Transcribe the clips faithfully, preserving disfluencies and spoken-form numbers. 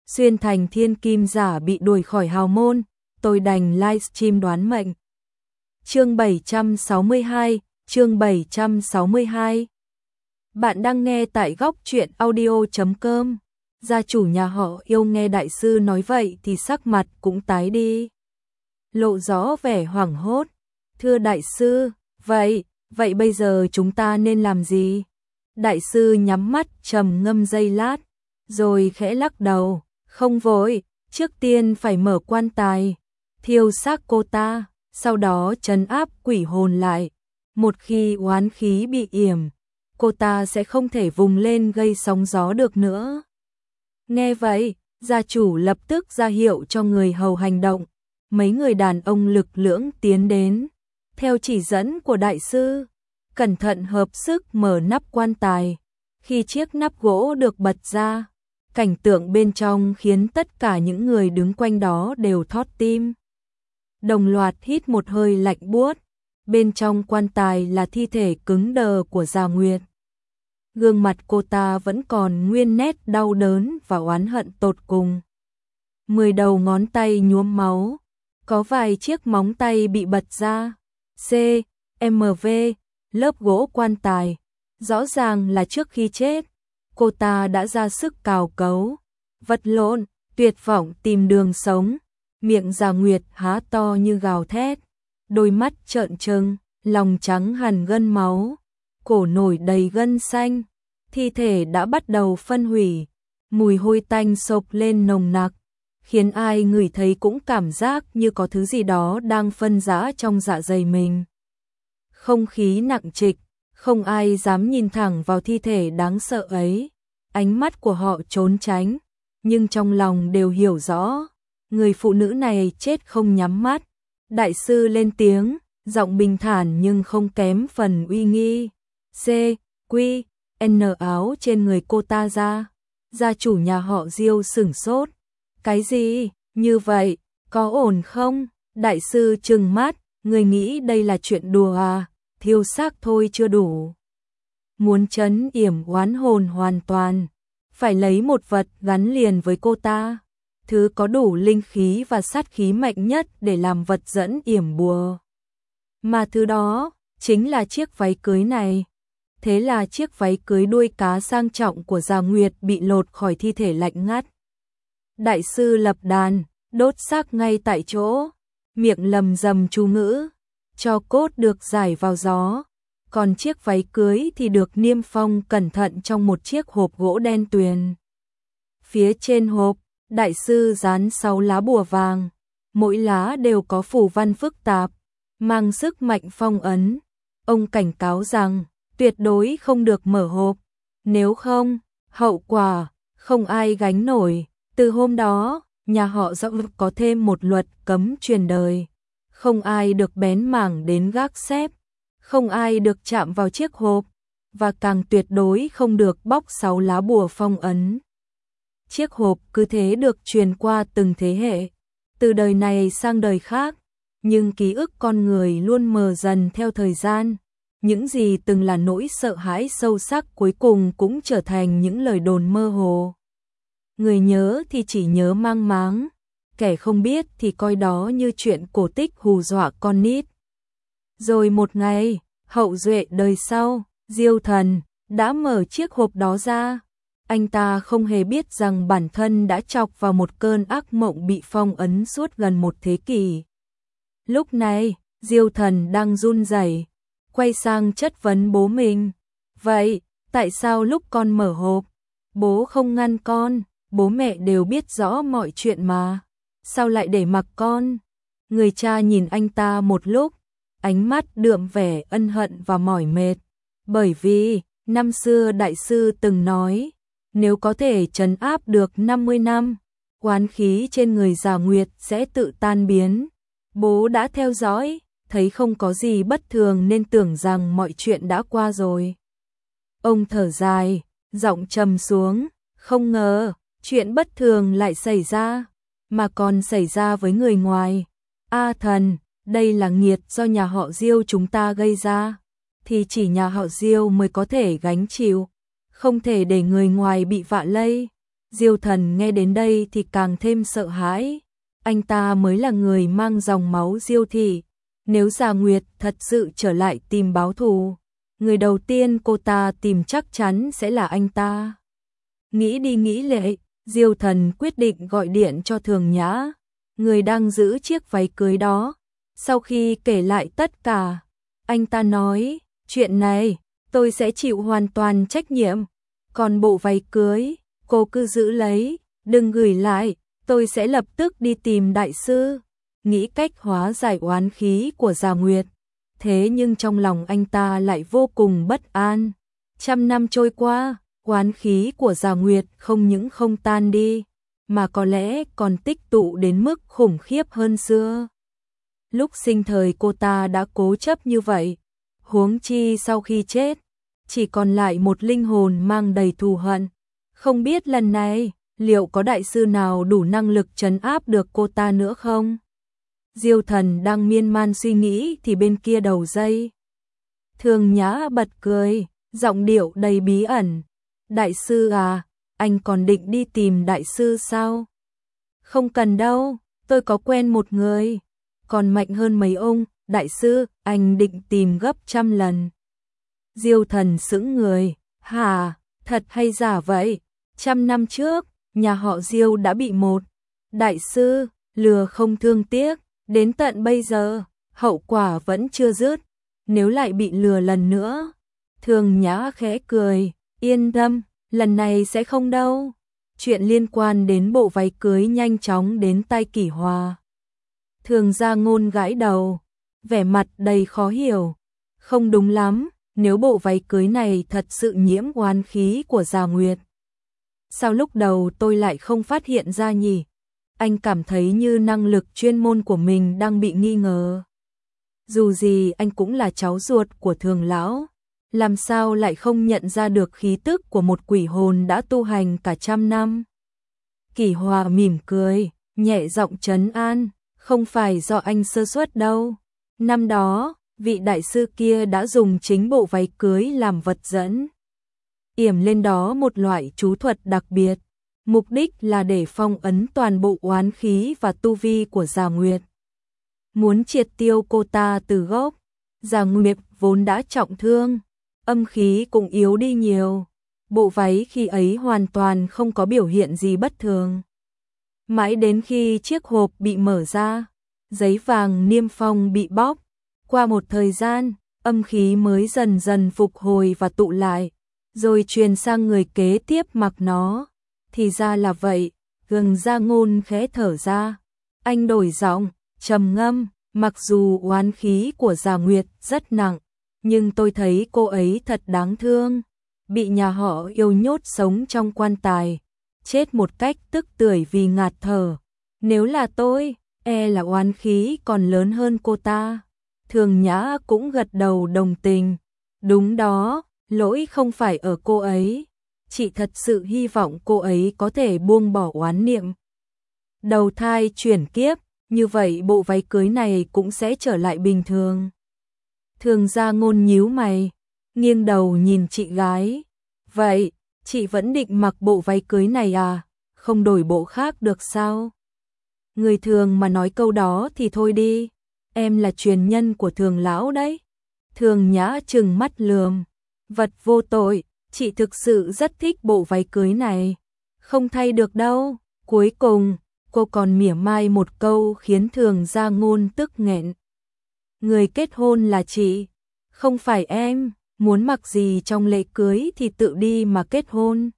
xuyên thành thiên kim giả bị đuổi khỏi hào môn, tôi đành livestream đoán mệnh. Chương bảy trăm sáu mươi hai, chương bảy trăm sáu mươi hai. Bạn đang nghe tại góc truyện audio chấm com. Gia chủ nhà họ Yêu nghe đại sư nói vậy thì sắc mặt cũng tái đi, lộ rõ vẻ hoảng hốt. Thưa đại sư, vậy, vậy bây giờ chúng ta nên làm gì? Đại sư nhắm mắt trầm ngâm giây lát, rồi khẽ lắc đầu, không vội, trước tiên phải mở quan tài, thiêu xác cô ta, sau đó trấn áp quỷ hồn lại. Một khi oán khí bị yểm, cô ta sẽ không thể vùng lên gây sóng gió được nữa. Nghe vậy, gia chủ lập tức ra hiệu cho người hầu hành động. Mấy người đàn ông lực lưỡng tiến đến, theo chỉ dẫn của đại sư, cẩn thận hợp sức mở nắp quan tài. Khi chiếc nắp gỗ được bật ra, cảnh tượng bên trong khiến tất cả những người đứng quanh đó đều thót tim. Đồng loạt hít một hơi lạnh buốt. Bên trong quan tài là thi thể cứng đờ của Già Nguyệt. Gương mặt cô ta vẫn còn nguyên nét đau đớn và oán hận tột cùng. Mười đầu ngón tay nhuốm máu, có vài chiếc móng tay bị bật ra. C, M V, lớp gỗ quan tài, rõ ràng là trước khi chết, cô ta đã ra sức cào cấu, vật lộn, tuyệt vọng tìm đường sống. Miệng Già Nguyệt há to như gào thét, đôi mắt trợn trừng, lòng trắng hằn gân máu, cổ nổi đầy gân xanh, thi thể đã bắt đầu phân hủy, mùi hôi tanh xộc lên nồng nặc, khiến ai ngửi thấy cũng cảm giác như có thứ gì đó đang phân rã trong dạ dày mình. Không khí nặng trịch, không ai dám nhìn thẳng vào thi thể đáng sợ ấy, ánh mắt của họ trốn tránh, nhưng trong lòng đều hiểu rõ, người phụ nữ này chết không nhắm mắt. Đại sư lên tiếng, giọng bình thản nhưng không kém phần uy nghi. C, Q, N áo trên người cô ta ra. Gia chủ nhà họ Diêu sửng sốt. Cái gì? Như vậy, có ổn không? Đại sư trừng mắt, người nghĩ đây là chuyện đùa à? Thiêu xác thôi chưa đủ. Muốn trấn yểm oán hồn hoàn toàn, phải lấy một vật gắn liền với cô ta. Thứ có đủ linh khí và sát khí mạnh nhất để làm vật dẫn yểm bùa. Mà thứ đó, chính là chiếc váy cưới này. Thế là chiếc váy cưới đuôi cá sang trọng của Già Nguyệt bị lột khỏi thi thể lạnh ngắt. Đại sư lập đàn, đốt xác ngay tại chỗ, miệng lầm rầm chú ngữ, cho cốt được giải vào gió. Còn chiếc váy cưới thì được niêm phong cẩn thận trong một chiếc hộp gỗ đen tuyền. Phía trên hộp, đại sư dán sáu lá bùa vàng, mỗi lá đều có phù văn phức tạp, mang sức mạnh phong ấn. Ông cảnh cáo rằng, tuyệt đối không được mở hộp, nếu không, hậu quả, không ai gánh nổi. Từ hôm đó, nhà họ Dậu có thêm một luật cấm truyền đời, không ai được bén mảng đến gác xếp, không ai được chạm vào chiếc hộp, và càng tuyệt đối không được bóc sáu lá bùa phong ấn. Chiếc hộp cứ thế được truyền qua từng thế hệ, từ đời này sang đời khác, nhưng ký ức con người luôn mờ dần theo thời gian. Những gì từng là nỗi sợ hãi sâu sắc cuối cùng cũng trở thành những lời đồn mơ hồ. Người nhớ thì chỉ nhớ mang máng, kẻ không biết thì coi đó như chuyện cổ tích hù dọa con nít. Rồi một ngày, hậu duệ đời sau, Diêu Thần, đã mở chiếc hộp đó ra. Anh ta không hề biết rằng bản thân đã chọc vào một cơn ác mộng bị phong ấn suốt gần một thế kỷ. Lúc này, Diêu Thần đang run rẩy, quay sang chất vấn bố mình. Vậy, tại sao lúc con mở hộp, bố không ngăn con? Bố mẹ đều biết rõ mọi chuyện mà, sao lại để mặc con? Người cha nhìn anh ta một lúc, ánh mắt đượm vẻ ân hận và mỏi mệt. Bởi vì, năm xưa đại sư từng nói, nếu có thể trấn áp được năm mươi năm, oán khí trên người Già Nguyệt sẽ tự tan biến. Bố đã theo dõi, thấy không có gì bất thường nên tưởng rằng mọi chuyện đã qua rồi. Ông thở dài, giọng trầm xuống, không ngờ, chuyện bất thường lại xảy ra, mà còn xảy ra với người ngoài. A Thần, đây là nghiệt do nhà họ Diêu chúng ta gây ra, thì chỉ nhà họ Diêu mới có thể gánh chịu, không thể để người ngoài bị vạ lây. Diêu Thần nghe đến đây thì càng thêm sợ hãi. Anh ta mới là người mang dòng máu Diêu thị. Nếu Già Nguyệt thật sự trở lại tìm báo thù, người đầu tiên cô ta tìm chắc chắn sẽ là anh ta. Nghĩ đi nghĩ lại, Diêu Thần quyết định gọi điện cho Thường Nhã, người đang giữ chiếc váy cưới đó. Sau khi kể lại tất cả, anh ta nói, chuyện này tôi sẽ chịu hoàn toàn trách nhiệm. Còn bộ váy cưới, cô cứ giữ lấy, đừng gửi lại, tôi sẽ lập tức đi tìm đại sư. Nghĩ cách hóa giải oán khí của Già Nguyệt. Thế nhưng trong lòng anh ta lại vô cùng bất an. Trăm năm trôi qua, oán khí của Già Nguyệt không những không tan đi, mà có lẽ còn tích tụ đến mức khủng khiếp hơn xưa. Lúc sinh thời cô ta đã cố chấp như vậy, huống chi sau khi chết, chỉ còn lại một linh hồn mang đầy thù hận. Không biết lần này, liệu có đại sư nào đủ năng lực trấn áp được cô ta nữa không? Diêu Thần đang miên man suy nghĩ thì bên kia đầu dây. Thường Nhã bật cười, giọng điệu đầy bí ẩn. Đại sư à, anh còn định đi tìm đại sư sao? Không cần đâu, tôi có quen một người, còn mạnh hơn mấy ông, đại sư, anh định tìm gấp trăm lần. Diêu Thần sững người, hả, thật hay giả vậy? Trăm năm trước, nhà họ Diêu đã bị một đại sư lừa không thương tiếc, đến tận bây giờ, hậu quả vẫn chưa dứt, nếu lại bị lừa lần nữa. Thường Nhã khẽ cười, yên tâm, lần này sẽ không đâu. Chuyện liên quan đến bộ váy cưới nhanh chóng đến tai Kỷ Hòa. Thường Gia Ngôn gãi đầu, vẻ mặt đầy khó hiểu. Không đúng lắm, nếu bộ váy cưới này thật sự nhiễm oán khí của Già Nguyệt, sao lúc đầu tôi lại không phát hiện ra nhỉ? Anh cảm thấy như năng lực chuyên môn của mình đang bị nghi ngờ. Dù gì anh cũng là cháu ruột của Thường lão, làm sao lại không nhận ra được khí tức của một quỷ hồn đã tu hành cả trăm năm. Kỷ Hòa mỉm cười, nhẹ giọng trấn an, không phải do anh sơ suất đâu. Năm đó, vị đại sư kia đã dùng chính bộ váy cưới làm vật dẫn, yểm lên đó một loại chú thuật đặc biệt, mục đích là để phong ấn toàn bộ oán khí và tu vi của Già Nguyệt. Muốn triệt tiêu cô ta từ gốc. Già Nguyệt vốn đã trọng thương, âm khí cũng yếu đi nhiều. Bộ váy khi ấy hoàn toàn không có biểu hiện gì bất thường. Mãi đến khi chiếc hộp bị mở ra, giấy vàng niêm phong bị bóc, qua một thời gian, âm khí mới dần dần phục hồi và tụ lại, rồi truyền sang người kế tiếp mặc nó. Thì ra là vậy, Thường Gia Ngôn khẽ thở ra. Anh đổi giọng, trầm ngâm, mặc dù oán khí của Già Nguyệt rất nặng, nhưng tôi thấy cô ấy thật đáng thương. Bị nhà họ yêu nhốt sống trong quan tài, chết một cách tức tưởi vì ngạt thở. Nếu là tôi, e là oán khí còn lớn hơn cô ta. Thường Nhã cũng gật đầu đồng tình. Đúng đó, lỗi không phải ở cô ấy. Chị thật sự hy vọng cô ấy có thể buông bỏ oán niệm. Đầu thai chuyển kiếp, như vậy bộ váy cưới này cũng sẽ trở lại bình thường. Thường Gia Ngôn nhíu mày, nghiêng đầu nhìn chị gái. Vậy, chị vẫn định mặc bộ váy cưới này à? Không đổi bộ khác được sao? Người thường mà nói câu đó thì thôi đi. Em là truyền nhân của Thường lão đấy. Thường Nhã trừng mắt lườm. Vật vô tội, chị thực sự rất thích bộ váy cưới này. Không thay được đâu. Cuối cùng, cô còn mỉa mai một câu khiến Thường Gia Ngôn tức nghẹn. Người kết hôn là chị, không phải em. Muốn mặc gì trong lễ cưới thì tự đi mà kết hôn.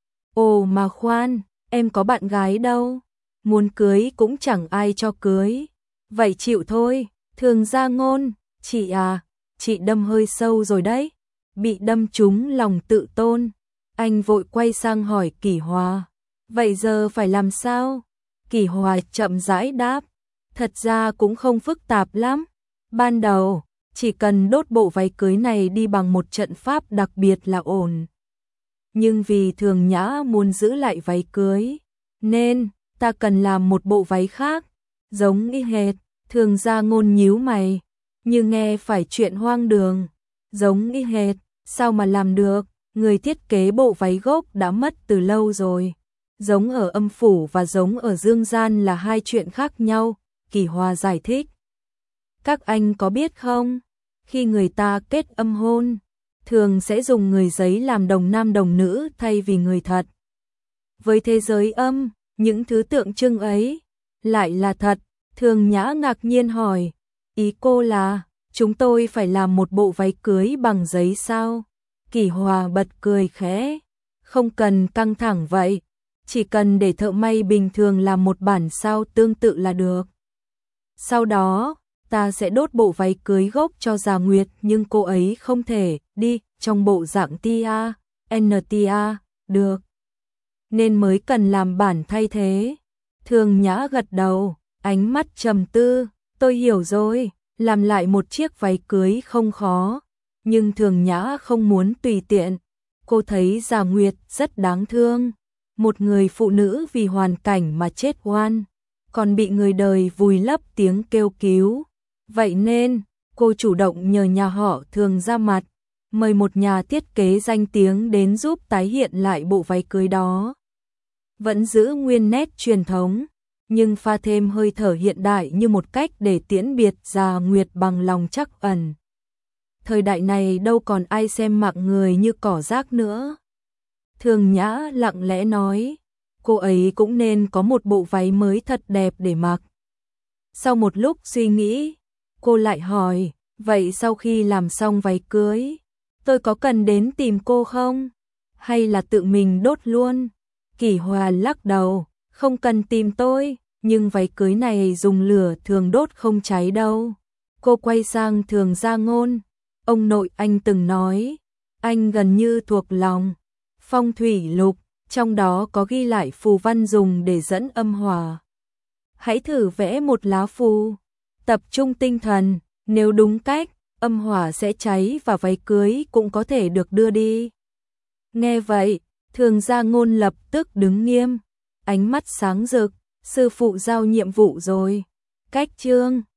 Ồ mà khoan, em có bạn gái đâu. Muốn cưới cũng chẳng ai cho cưới. Vậy chịu thôi. Thường Gia Ngôn, chị à, chị đâm hơi sâu rồi đấy. Bị đâm trúng lòng tự tôn. Anh vội quay sang hỏi Kỷ Hòa. Vậy giờ phải làm sao? Kỷ Hòa chậm rãi đáp. Thật ra cũng không phức tạp lắm. Ban đầu, chỉ cần đốt bộ váy cưới này đi bằng một trận pháp đặc biệt là ổn. Nhưng vì Thường Nhã muốn giữ lại váy cưới, nên ta cần làm một bộ váy khác, giống y hệt. Thường Gia Ngôn nhíu mày, như nghe phải chuyện hoang đường. Giống y hệt, sao mà làm được, người thiết kế bộ váy gốc đã mất từ lâu rồi. Giống ở âm phủ và giống ở dương gian là hai chuyện khác nhau, Kỳ Hòa giải thích. Các anh có biết không, khi người ta kết âm hôn, thường sẽ dùng người giấy làm đồng nam đồng nữ thay vì người thật. Với thế giới âm, những thứ tượng trưng ấy lại là thật. Thường Nhã ngạc nhiên hỏi, ý cô là chúng tôi phải làm một bộ váy cưới bằng giấy sao? Kỳ Hòa bật cười khẽ, không cần căng thẳng vậy, chỉ cần để thợ may bình thường làm một bản sao tương tự là được. Sau đó, ta sẽ đốt bộ váy cưới gốc cho Già Nguyệt, nhưng cô ấy không thể đi trong bộ dạng tia, en tê, được. Nên mới cần làm bản thay thế. Thường Nhã gật đầu, ánh mắt trầm tư, tôi hiểu rồi, làm lại một chiếc váy cưới không khó, nhưng Thường Nhã không muốn tùy tiện. Cô thấy Già Nguyệt rất đáng thương, một người phụ nữ vì hoàn cảnh mà chết oan, còn bị người đời vùi lấp tiếng kêu cứu. Vậy nên, cô chủ động nhờ nhà họ Thường ra mặt, mời một nhà thiết kế danh tiếng đến giúp tái hiện lại bộ váy cưới đó. Vẫn giữ nguyên nét truyền thống, nhưng pha thêm hơi thở hiện đại như một cách để tiễn biệt Già Nguyệt bằng lòng trắc ẩn. Thời đại này đâu còn ai xem mạng người như cỏ rác nữa. Thường Nhã lặng lẽ nói, cô ấy cũng nên có một bộ váy mới thật đẹp để mặc. Sau một lúc suy nghĩ, cô lại hỏi, vậy sau khi làm xong váy cưới, tôi có cần đến tìm cô không? Hay là tự mình đốt luôn? Kỳ Hòa lắc đầu, không cần tìm tôi, nhưng váy cưới này dùng lửa thường đốt không cháy đâu. Cô quay sang Thường Gia Ngôn, ông nội anh từng nói, anh gần như thuộc lòng phong thủy lục, trong đó có ghi lại phù văn dùng để dẫn âm hỏa. Hãy thử vẽ một lá phù, tập trung tinh thần, nếu đúng cách, âm hỏa sẽ cháy và váy cưới cũng có thể được đưa đi. Nghe vậy, Thường Gia Ngôn lập tức đứng nghiêm, ánh mắt sáng rực, sư phụ giao nhiệm vụ rồi. Cách chương